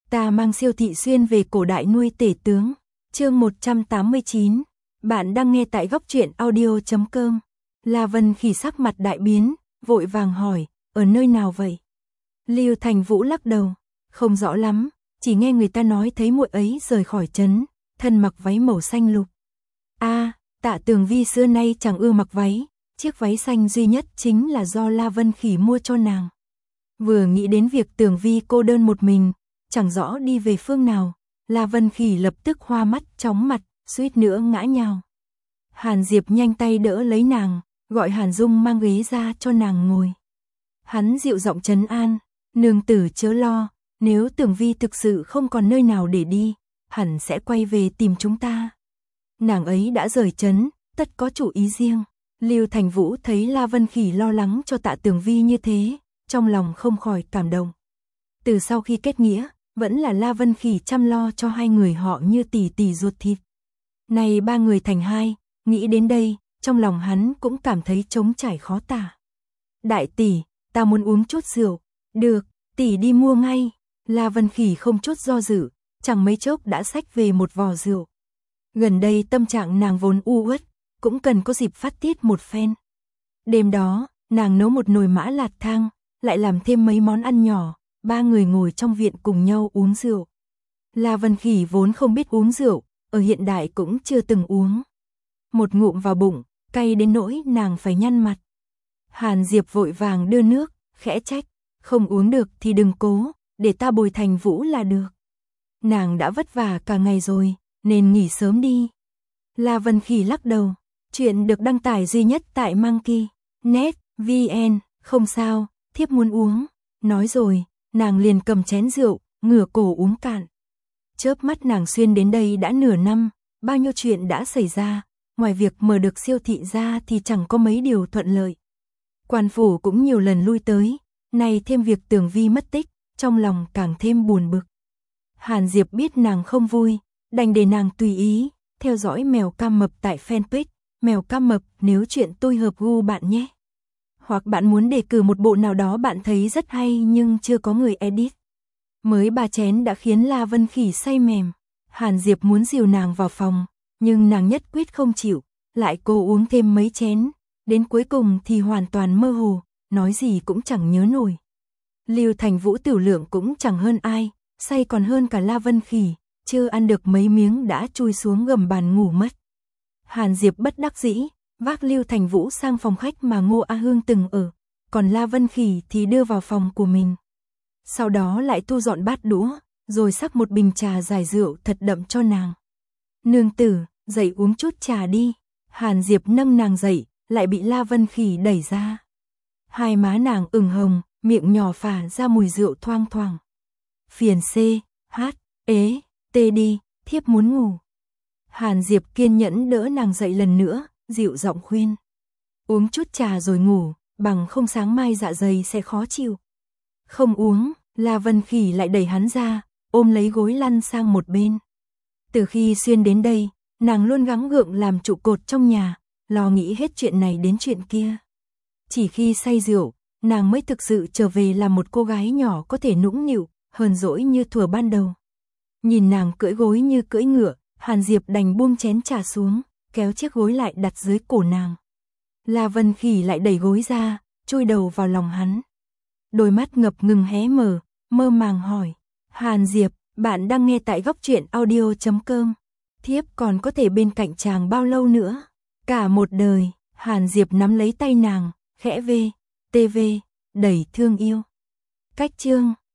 Ta mang siêu thị xuyên về cổ đại nuôi tể tướng. Chương 189. Bạn đang nghe tại góc truyện audio.com. La Vân Khỉ sắc mặt đại biến, vội vàng hỏi, ở nơi nào vậy? Lưu Thành Vũ lắc đầu, không rõ lắm, chỉ nghe người ta nói thấy muội ấy rời khỏi trấn, thân mặc váy màu xanh lục. Tạ Tường Vi xưa nay chẳng ưa mặc váy, chiếc váy xanh duy nhất chính là do La Vân Khỉ mua cho nàng. Vừa nghĩ đến việc Tường Vi cô đơn một mình, chẳng rõ đi về phương nào, La Vân Khỉ lập tức hoa mắt chóng mặt, suýt nữa ngã nhào. Hàn Diệp nhanh tay đỡ lấy nàng, gọi Hàn Dung mang ghế ra cho nàng ngồi. Hắn dịu giọng trấn an, nương tử chớ lo, nếu Tường Vi thực sự không còn nơi nào để đi, hẳn sẽ quay về tìm chúng ta. Nàng ấy đã rời trấn, tất có chủ ý riêng. Lưu Thành Vũ thấy La Vân Khỉ lo lắng cho Tạ Tường Vi như thế, trong lòng không khỏi cảm động. Từ sau khi kết nghĩa, vẫn là La Vân Khỉ chăm lo cho hai người họ như tỷ tỷ ruột thịt. Này ba người thành hai, nghĩ đến đây, trong lòng hắn cũng cảm thấy trống trải khó tả. Đại tỷ, ta muốn uống chút rượu. Được, tỷ đi mua ngay. La Vân Khỉ không chút do dự, chẳng mấy chốc đã xách về một vò rượu. Gần đây tâm trạng nàng vốn u uất, cũng cần có dịp phát tiết một phen. Đêm đó, nàng nấu một nồi mã lạt thang, lại làm thêm mấy món ăn nhỏ, ba người ngồi trong viện cùng nhau uống rượu. La Vân Khỉ vốn không biết uống rượu, ở hiện đại cũng chưa từng uống. Một ngụm vào bụng, cay đến nỗi nàng phải nhăn mặt. Hàn Diệp vội vàng đưa nước, khẽ trách, không uống được thì đừng cố, để ta bồi Thành Vũ là được. Nàng đã vất vả cả ngày rồi, nên nghỉ sớm đi. La Vân Khỉ lắc đầu, chuyện được đăng tải duy nhất tại Monkey.net VN, không sao, thiếp muốn uống. Nói rồi, nàng liền cầm chén rượu, ngửa cổ uống cạn. Chớp mắt nàng xuyên đến đây đã nửa năm, bao nhiêu chuyện đã xảy ra, ngoài việc mở được siêu thị ra thì chẳng có mấy điều thuận lợi. Quan phủ cũng nhiều lần lui tới, nay thêm việc Tường Vi mất tích, trong lòng càng thêm buồn bực. Hàn Diệp biết nàng không vui, đành để nàng tùy ý, theo dõi Mèo Cam Mập tại fanpage, Mèo Cam Mập nếu chuyện tôi hợp gu bạn nhé. Hoặc bạn muốn đề cử một bộ nào đó bạn thấy rất hay nhưng chưa có người edit. Mới 3 chén đã khiến La Vân Khỉ say mềm. Hàn Diệp muốn dìu nàng vào phòng, nhưng nàng nhất quyết không chịu, lại cố uống thêm mấy chén, đến cuối cùng thì hoàn toàn mơ hồ, nói gì cũng chẳng nhớ nổi. Lưu Thành Vũ tiểu lượng cũng chẳng hơn ai, say còn hơn cả La Vân Khỉ, chưa ăn được mấy miếng đã chui xuống gầm bàn ngủ mất. Hàn Diệp bất đắc dĩ, vác Lưu Thành Vũ sang phòng khách mà Ngô A Hương từng ở, còn La Vân Khỉ thì đưa vào phòng của mình. Sau đó lại thu dọn bát đũa, rồi sắc một bình trà giải rượu thật đậm cho nàng. Nương tử, dậy uống chút trà đi. Hàn Diệp nâng nàng dậy, lại bị La Vân Khỉ đẩy ra. Hai má nàng ửng hồng, miệng nhỏ phả ra mùi rượu thoang thoảng. Phiền C, H, ế, T đi, thiếp muốn ngủ. Hàn Diệp kiên nhẫn đỡ nàng dậy lần nữa, dịu giọng khuyên. Uống chút trà rồi ngủ, bằng không sáng mai dạ dày sẽ khó chịu. Không uống, La Vân Khỉ lại đẩy hắn ra, ôm lấy gối lăn sang một bên. Từ khi xuyên đến đây, nàng luôn gắng gượng làm trụ cột trong nhà, lo nghĩ hết chuyện này đến chuyện kia. Chỉ khi say rượu, nàng mới thực sự trở về là một cô gái nhỏ có thể nũng nịu, hờn dỗi như thuở ban đầu. Nhìn nàng cưỡi gối như cưỡi ngựa, Hàn Diệp đành buông chén trà xuống, kéo chiếc gối lại đặt dưới cổ nàng. La Vân Khỉ lại đẩy gối ra, chui đầu vào lòng hắn. Đôi mắt ngập ngừng hé mở, mơ màng hỏi, Hàn Diệp, bạn đang nghe tại góc truyện audio.com. Thiếp còn có thể bên cạnh chàng bao lâu nữa? Cả một đời. Hàn Diệp nắm lấy tay nàng, khẽ v, tv, đẩy thương yêu. Cách chương